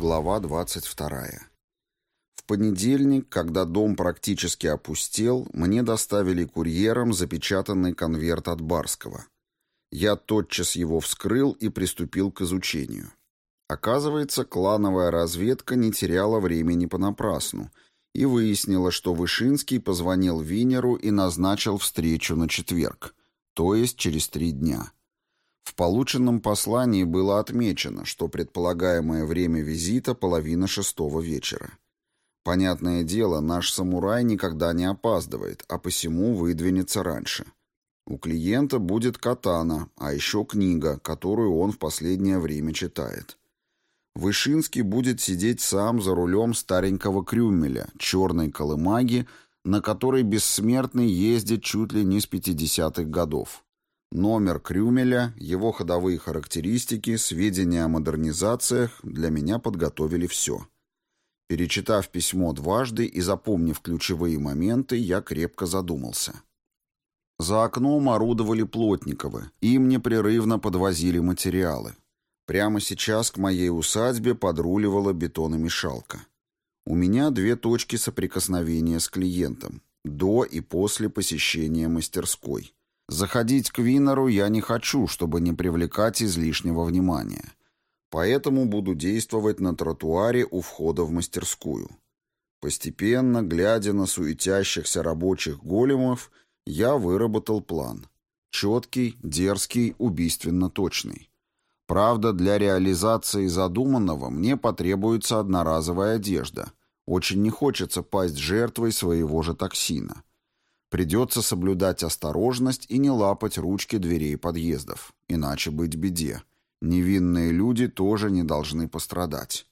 Глава 22. В понедельник, когда дом практически опустел, мне доставили курьером запечатанный конверт от Барского. Я тотчас его вскрыл и приступил к изучению. Оказывается, клановая разведка не теряла времени понапрасну и выяснила, что Вышинский позвонил Винеру и назначил встречу на четверг, то есть через 3 дня. В полученном послании было отмечено, что предполагаемое время визита — 5:30 вечера. Понятное дело, наш самурай никогда не опаздывает, а посему выдвинется раньше. У клиента будет катана, а еще книга, которую он в последнее время читает. Вышинский будет сидеть сам за рулем старенького крюмеля, черной колымаги, на которой бессмертный ездит чуть ли не с 50-х годов. Номер крюмеля, его ходовые характеристики, сведения о модернизациях — для меня подготовили все. Перечитав письмо дважды и запомнив ключевые моменты, я крепко задумался. За окном орудовали Плотниковы, им непрерывно подвозили материалы. Прямо сейчас к моей усадьбе подруливала бетономешалка. У меня 2 точки соприкосновения с клиентом — до и после посещения мастерской. Заходить к Винеру я не хочу, чтобы не привлекать излишнего внимания. Поэтому буду действовать на тротуаре у входа в мастерскую. Постепенно, глядя на суетящихся рабочих големов, я выработал план. Четкий, дерзкий, убийственно точный. Правда, для реализации задуманного мне потребуется одноразовая одежда. Очень не хочется пасть жертвой своего же токсина. Придется соблюдать осторожность и не лапать ручки дверей подъездов. Иначе быть беде. Невинные люди тоже не должны пострадать.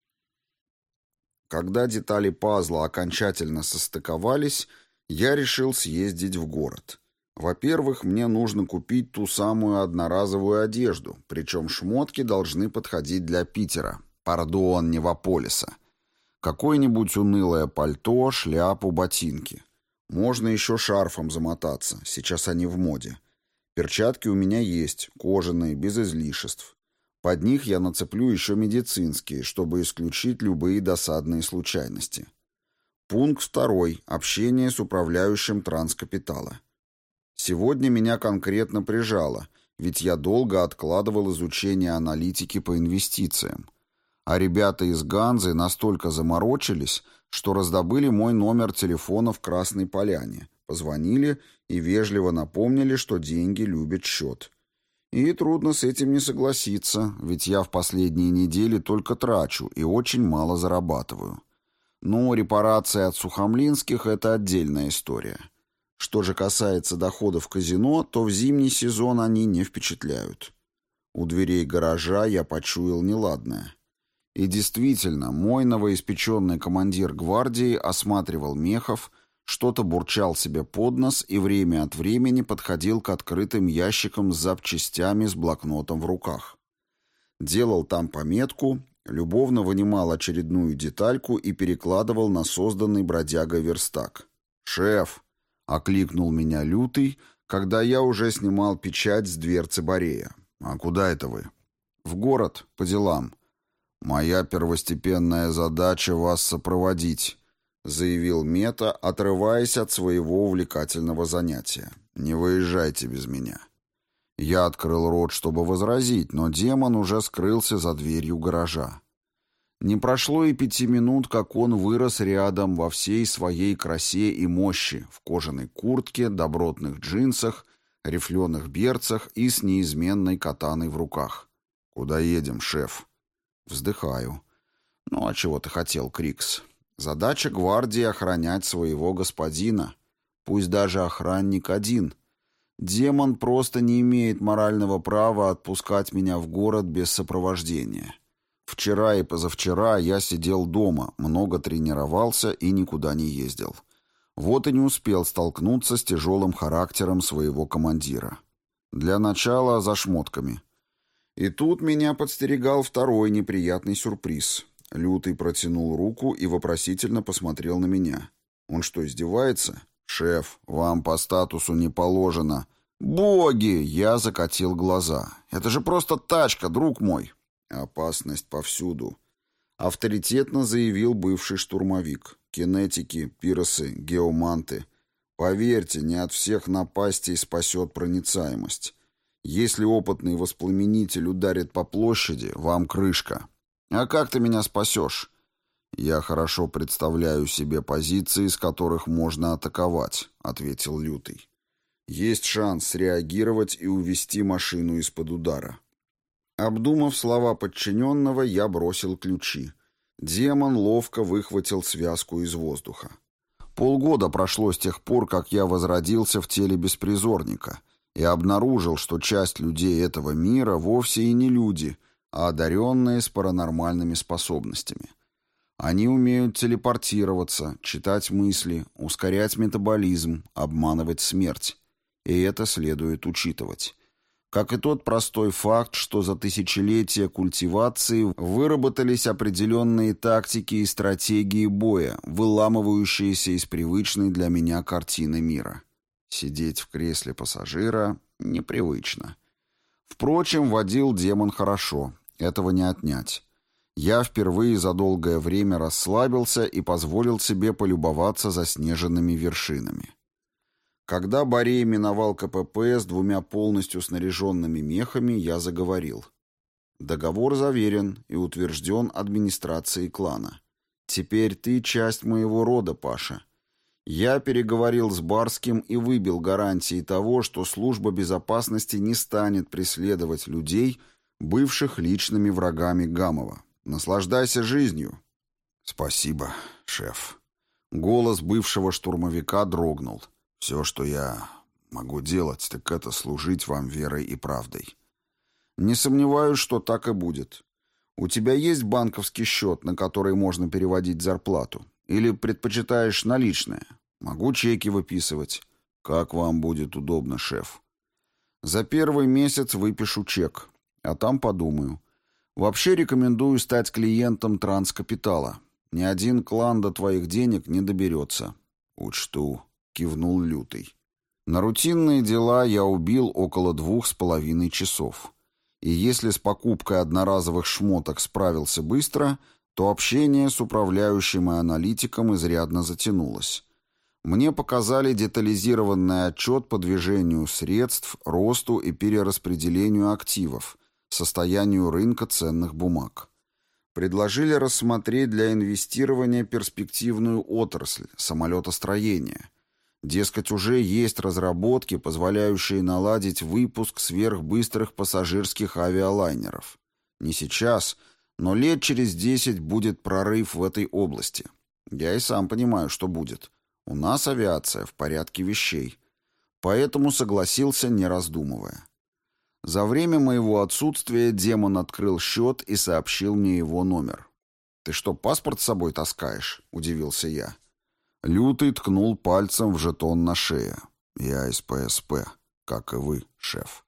Когда детали пазла окончательно состыковались, я решил съездить в город. Во-первых, мне нужно купить ту самую одноразовую одежду, причем шмотки должны подходить для Питера. Пардон, Невополиса. Какое-нибудь унылое пальто, шляпу, ботинки. Можно еще шарфом замотаться, сейчас они в моде. Перчатки у меня есть, кожаные, без излишеств. Под них я нацеплю еще медицинские, чтобы исключить любые досадные случайности. Пункт 2. Общение с управляющим транскапитала. Сегодня меня конкретно прижало, ведь я долго откладывал изучение аналитики по инвестициям. А ребята из Ганзы настолько заморочились, что раздобыли мой номер телефона в Красной Поляне, позвонили и вежливо напомнили, что деньги любят счет. И трудно с этим не согласиться, ведь я в последние недели только трачу и очень мало зарабатываю. Но репарации от Сухомлинских — это отдельная история. Что же касается доходов казино, то в зимний сезон они не впечатляют. У дверей гаража я почуял неладное. И действительно, мой новоиспеченный командир гвардии осматривал мехов, что-то бурчал себе под нос и время от времени подходил к открытым ящикам с запчастями с блокнотом в руках. Делал там пометку, любовно вынимал очередную детальку и перекладывал на созданный бродягой верстак. «Шеф!» — окликнул меня Лютый, когда я уже снимал печать с дверцы Борея. «А куда это вы?» «В город, по делам». «Моя первостепенная задача — вас сопроводить», — заявил Мета, отрываясь от своего увлекательного занятия. «Не выезжайте без меня». Я открыл рот, чтобы возразить, но демон уже скрылся за дверью гаража. Не прошло и 5 минут, как он вырос рядом во всей своей красе и мощи, в кожаной куртке, добротных джинсах, рифленых берцах и с неизменной катаной в руках. «Куда едем, шеф?» Вздыхаю. «Ну, а чего ты хотел, Крикс? Задача гвардии — охранять своего господина. Пусть даже охранник один. Демон просто не имеет морального права отпускать меня в город без сопровождения. Вчера и позавчера я сидел дома, много тренировался и никуда не ездил. Вот и не успел столкнуться с тяжелым характером своего командира. Для начала за шмотками». И тут меня подстерегал второй неприятный сюрприз. Лютый протянул руку и вопросительно посмотрел на меня. Он что, издевается? «Шеф, вам по статусу не положено». «Боги!» — я закатил глаза. «Это же просто тачка, друг мой». «Опасность повсюду. авторитетно заявил бывший штурмовик. Кинетики, пиросы, геоманты. Поверьте, не от всех напастей спасет проницаемость. Если опытный воспламенитель ударит по площади, вам крышка. А как ты меня спасешь? Я хорошо представляю себе позиции, с которых можно атаковать, ответил Лютый. Есть шанс среагировать и увести машину из-под удара. Обдумав слова подчиненного, я бросил ключи. Демон ловко выхватил связку из воздуха. Полгода прошло с тех пор, как я возродился в теле беспризорника и обнаружил, что часть людей этого мира вовсе и не люди, а одаренные с паранормальными способностями. Они умеют телепортироваться, читать мысли, ускорять метаболизм, обманывать смерть. И это следует учитывать. Как и тот простой факт, что за тысячелетия культивации выработались определенные тактики и стратегии боя, выламывающиеся из привычной для меня картины мира. Сидеть в кресле пассажира непривычно. Впрочем, водил демон хорошо, этого не отнять. Я впервые за долгое время расслабился и позволил себе полюбоваться заснеженными вершинами. Когда Борей миновал КПП с 2 полностью снаряженными мехами, я заговорил. Договор заверен и утвержден администрацией клана. Теперь ты часть моего рода, Паша. Я переговорил с Барским и выбил гарантии того, что служба безопасности не станет преследовать людей, бывших личными врагами Гамова. Наслаждайся жизнью. Спасибо, шеф. Голос бывшего штурмовика дрогнул. Все, что я могу делать, так это служить вам верой и правдой. Не сомневаюсь, что так и будет. У тебя есть банковский счет, на который можно переводить зарплату? Или предпочитаешь наличные? Могу чеки выписывать. Как вам будет удобно, шеф. За первый месяц выпишу чек, а там подумаю. Вообще рекомендую стать клиентом Транскапитала. Ни один клан до твоих денег не доберется. Учту. Кивнул Лютый. На рутинные дела я убил около 2,5 часов. И если с покупкой одноразовых шмоток справился быстро, то общение с управляющим и аналитиком изрядно затянулось. Мне показали детализированный отчет по движению средств, росту и перераспределению активов, состоянию рынка ценных бумаг. Предложили рассмотреть для инвестирования перспективную отрасль – самолетостроение. Дескать, уже есть разработки, позволяющие наладить выпуск сверхбыстрых пассажирских авиалайнеров. Не сейчас, но лет через 10 будет прорыв в этой области. Я и сам понимаю, что будет. У нас авиация в порядке вещей. Поэтому согласился, не раздумывая. За время моего отсутствия демон открыл счет и сообщил мне его номер. «Ты что, паспорт с собой таскаешь?» – удивился я. Лютый ткнул пальцем в жетон на шее. «Я из ПСП, как и вы, шеф».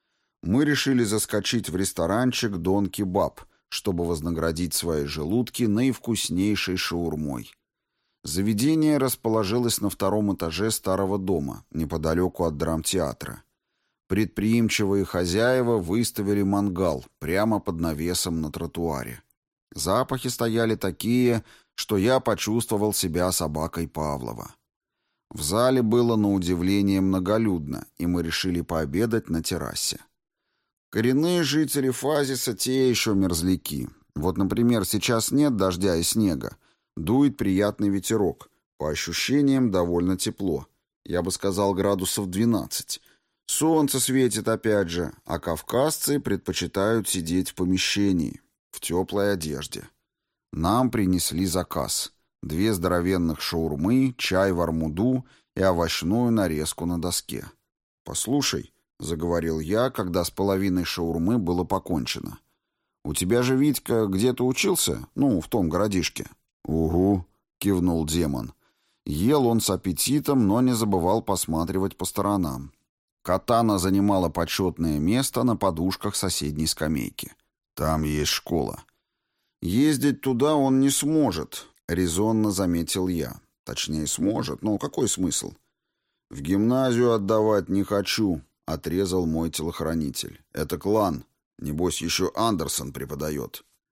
Мы решили заскочить в ресторанчик «Дон Кебаб», чтобы вознаградить свои желудки наивкуснейшей шаурмой. Заведение расположилось на 2-м этаже старого дома, неподалеку от драмтеатра. Предприимчивые хозяева выставили мангал прямо под навесом на тротуаре. Запахи стояли такие, что я почувствовал себя собакой Павлова. В зале было на удивление многолюдно, и мы решили пообедать на террасе. Коренные жители Фазиса те еще мерзляки. Вот, например, сейчас нет дождя и снега. Дует приятный ветерок. По ощущениям, довольно тепло. Я бы сказал, градусов 12. Солнце светит опять же, а кавказцы предпочитают сидеть в помещении, в теплой одежде. Нам принесли заказ. 2 здоровенных шаурмы, чай в армуду и овощную нарезку на доске. «Послушай», — заговорил я, когда с половиной шаурмы было покончено. «У тебя же Витька где-то учился? Ну, в том городишке». «Угу», — кивнул демон. Ел он с аппетитом, но не забывал посматривать по сторонам. Катана занимала почетное место на подушках соседней скамейки. «Там есть школа». «Ездить туда он не сможет», — резонно заметил я. Точнее, сможет, но какой смысл? «В гимназию отдавать не хочу», — отрезал мой телохранитель. «Это клан. Небось, еще Андерсон преподает».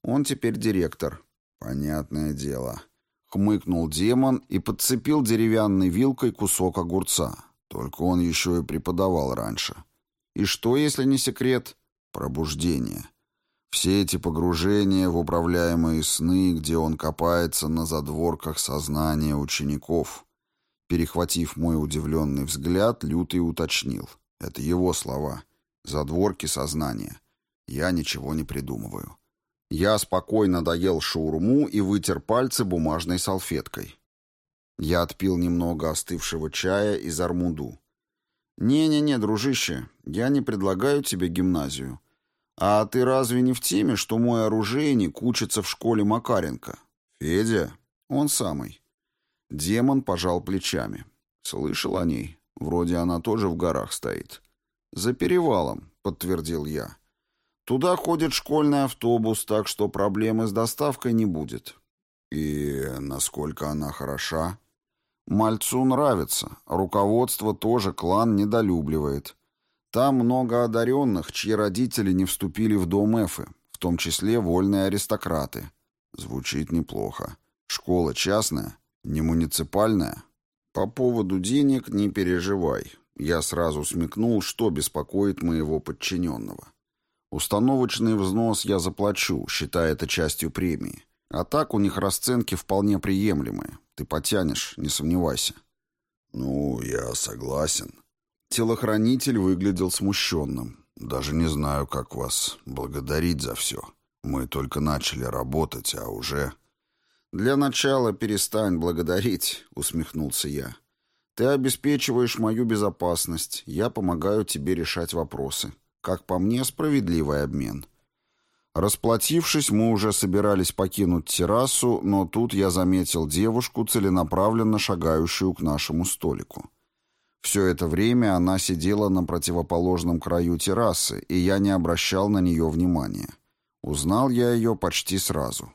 Он теперь директор». «Понятное дело». Хмыкнул демон и подцепил деревянной вилкой кусок огурца. Только он еще и преподавал раньше. И что, если не секрет? Пробуждение. Все эти погружения в управляемые сны, где он копается на задворках сознания учеников. Перехватив мой удивленный взгляд, Лютый уточнил. Это его слова. Задворки сознания. Я ничего не придумываю. Я спокойно доел шаурму и вытер пальцы бумажной салфеткой. Я отпил немного остывшего чая из армуду. «Не-не-не, дружище, я не предлагаю тебе гимназию. А ты разве не в теме, что мой оружейник учится в школе Макаренко?» «Федя?» «Он самый». Демон пожал плечами. «Слышал о ней. Вроде она тоже в горах стоит». «За перевалом», — подтвердил я. «Туда ходит школьный автобус, так что проблемы с доставкой не будет». «И насколько она хороша?» «Мальцу нравится. Руководство тоже клан недолюбливает. Там много одаренных, чьи родители не вступили в дом Эфы, в том числе вольные аристократы». «Звучит неплохо. Школа частная? Не муниципальная?» «По поводу денег не переживай». Я сразу смекнул, что беспокоит моего подчиненного. Установочный взнос я заплачу, считая это частью премии. А так у них расценки вполне приемлемые. Ты потянешь, не сомневайся. Ну, я согласен. Телохранитель выглядел смущенным. Даже не знаю, как вас благодарить за все. Мы только начали работать, а уже... Для начала перестань благодарить, усмехнулся я. Ты обеспечиваешь мою безопасность, я помогаю тебе решать вопросы. Как по мне, справедливый обмен. Расплатившись, мы уже собирались покинуть террасу, но тут я заметил девушку, целенаправленно шагающую к нашему столику. Все это время она сидела на противоположном краю террасы, и я не обращал на нее внимания. Узнал я ее почти сразу.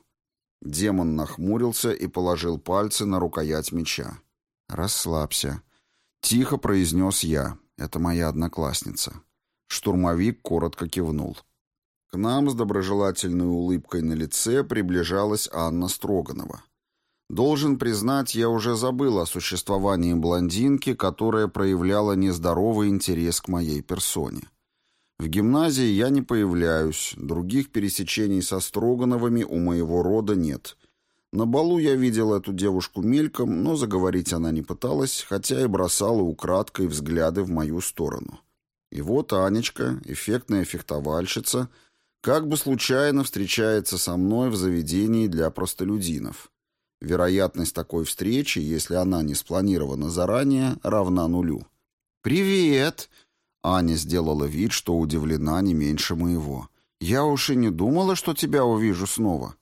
Демон нахмурился и положил пальцы на рукоять меча. «Расслабься», — тихо произнес я. «Это моя одноклассница». Штурмовик коротко кивнул. К нам с доброжелательной улыбкой на лице приближалась Анна Строганова. Должен признать, я уже забыл о существовании блондинки, которая проявляла нездоровый интерес к моей персоне. В гимназии я не появляюсь, других пересечений со Строгановыми у моего рода нет. На балу я видел эту девушку мельком, но заговорить она не пыталась, хотя и бросала украдкой взгляды в мою сторону. И вот Анечка, эффектная фехтовальщица, как бы случайно встречается со мной в заведении для простолюдинов. Вероятность такой встречи, если она не спланирована заранее, равна нулю. «Привет!» Аня сделала вид, что удивлена не меньше моего. «Я уж и не думала, что тебя увижу снова».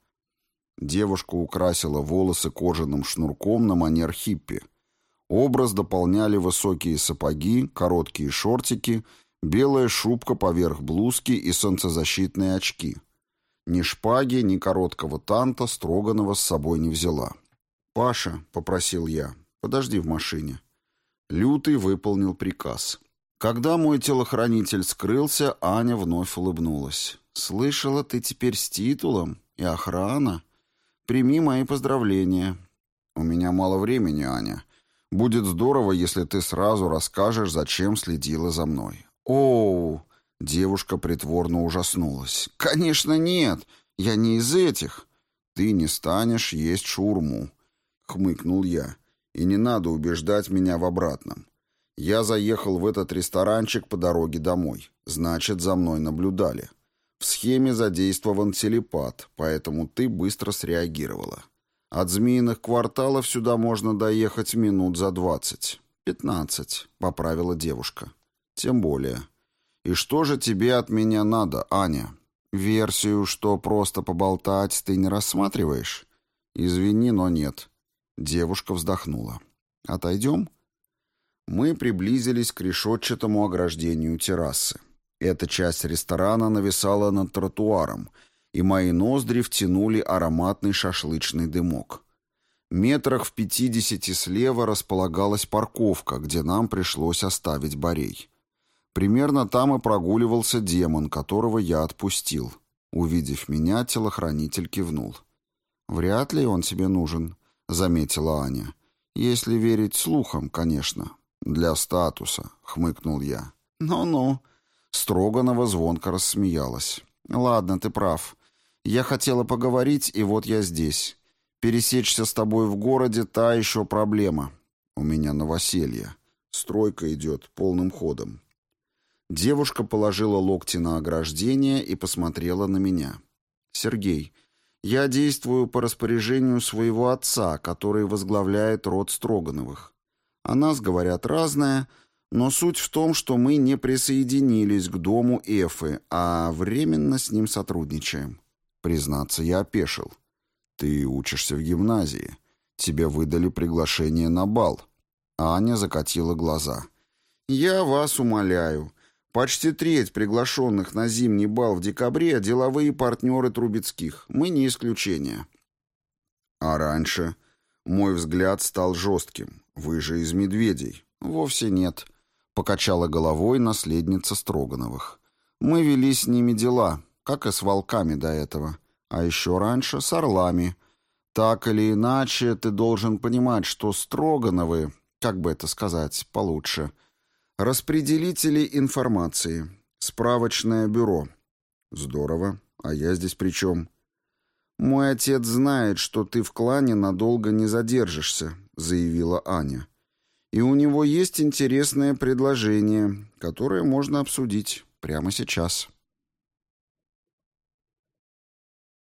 Девушка украсила волосы кожаным шнурком на манер хиппи. Образ дополняли высокие сапоги, короткие шортики, белая шубка поверх блузки и солнцезащитные очки. Ни шпаги, ни короткого танта Строганова с собой не взяла. «Паша», — попросил я, — «подожди в машине». Лютый выполнил приказ. Когда мой телохранитель скрылся, Аня вновь улыбнулась. «Слышала, ты теперь с титулом и охрана? Прими мои поздравления». «У меня мало времени, Аня. Будет здорово, если ты сразу расскажешь, зачем следила за мной». «Оу!» — девушка притворно ужаснулась. «Конечно нет! Я не из этих!» «Ты не станешь есть шаурму», — хмыкнул я. «И не надо убеждать меня в обратном. Я заехал в этот ресторанчик по дороге домой. Значит, за мной наблюдали. В схеме задействован телепат, поэтому ты быстро среагировала. От Змеиных кварталов сюда можно доехать минут за 20. 15, поправила девушка. Тем более. И что же тебе от меня надо, Аня? Версию, что просто поболтать, ты не рассматриваешь? Извини, но нет. Девушка вздохнула. Отойдем? Мы приблизились к решетчатому ограждению террасы. Эта часть ресторана нависала над тротуаром, и мои ноздри втянули ароматный шашлычный дымок. Метрах в 50 слева располагалась парковка, где нам пришлось оставить Борей. Примерно там и прогуливался демон, которого я отпустил. Увидев меня, телохранитель кивнул. «Вряд ли он тебе нужен», — заметила Аня. «Если верить слухам, конечно. Для статуса», — хмыкнул я. «Ну-ну». Строганова звонко рассмеялась. «Ладно, ты прав. Я хотела поговорить, и вот я здесь. Пересечься с тобой в городе — та еще проблема. У меня новоселье. Стройка идет полным ходом». Девушка положила локти на ограждение и посмотрела на меня. «Сергей, я действую по распоряжению своего отца, который возглавляет род Строгановых. О нас говорят разное, но суть в том, что мы не присоединились к дому Эфы, а временно с ним сотрудничаем». Признаться, я опешил. «Ты учишься в гимназии. Тебе выдали приглашение на бал». Аня закатила глаза. «Я вас умоляю. Почти треть приглашенных на зимний бал в декабре — деловые партнеры Трубецких. Мы не исключение». «А раньше?» Мой взгляд стал жестким. «Вы же из «Медведей». «Вовсе нет», — покачала головой наследница Строгановых. «Мы вели с ними дела, как и с волками до этого. А еще раньше с орлами. Так или иначе, ты должен понимать, что Строгановы, как бы это сказать получше, распределители информации, справочное бюро». «Здорово. А я здесь при чем?» «Мой отец знает, что ты в клане надолго не задержишься», — заявила Аня. «И у него есть интересное предложение, которое можно обсудить прямо сейчас».